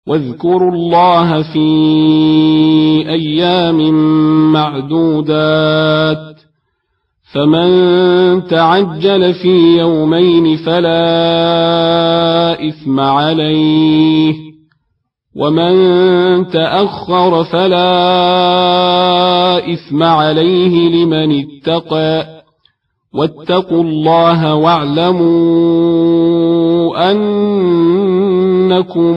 واذكروا الله في أيام معدودات فمن تعجل في يومين فلا إثم عليه ومن تأخر فلا إثم عليه لمن اتقى واتقوا الله واعلموا أنكم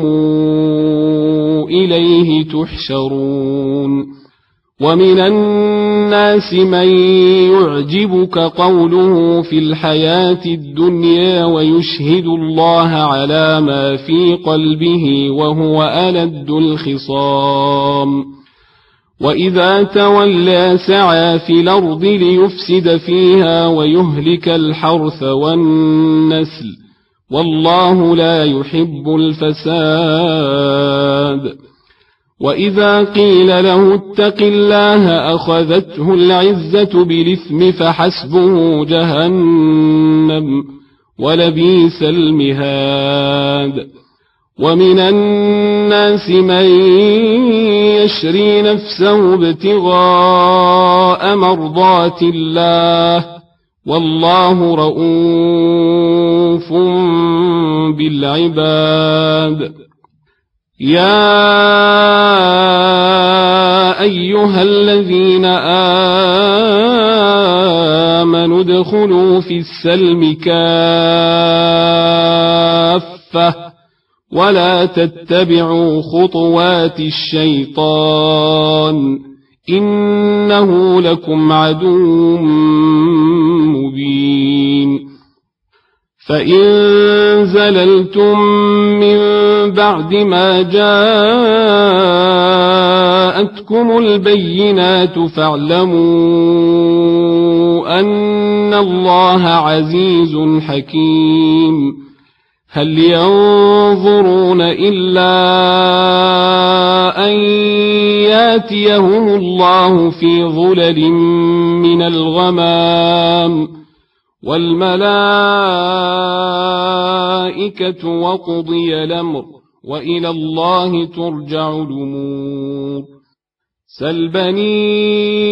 إليه تحشرون ومن الناس من يعجبك قوله في الحياة الدنيا ويشهد الله على ما في قلبه وهو ألد الخصام وإذا تولى سعى في الأرض ليفسد فيها ويهلك الحرث والنسل والله لا يحب الفساد وإذا قيل له اتق الله أخذته العزة بالإثم فحسبه جهنم ولبئس المهاد ومن الناس من يشري نفسه ابتغاء مرضات الله والله رؤوف بالعباد يا أيها الذين آمنوا ادخلوا في السلم كافة ولا تتبعوا خطوات الشيطان إنه لكم عدو مبين فإن زللتم من بعد ما جاءتكم البينات فاعلموا أن الله عزيز حكيم هل ينظرون إلا أن ياتيهم الله في ظلل من الغمام والملائكة وقضي الأمر وإلى الله ترجع الأمور سل بني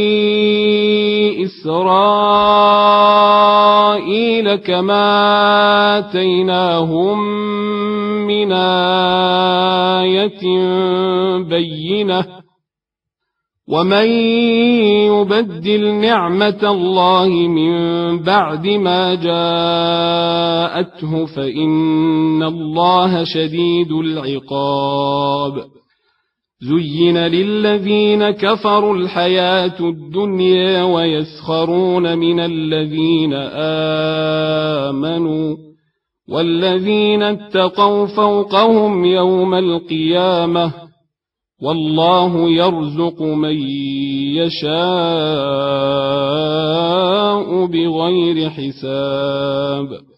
إسرائيل كما آتيناهم من آية بينة ومن يبدل نعمة الله من بعد ما جاءته فإن الله شديد العقاب زين للذين كفروا الحياة الدنيا ويسخرون من الذين آمنوا والذين اتقوا فوقهم يوم القيامة والله يرزق من يشاء بغير حساب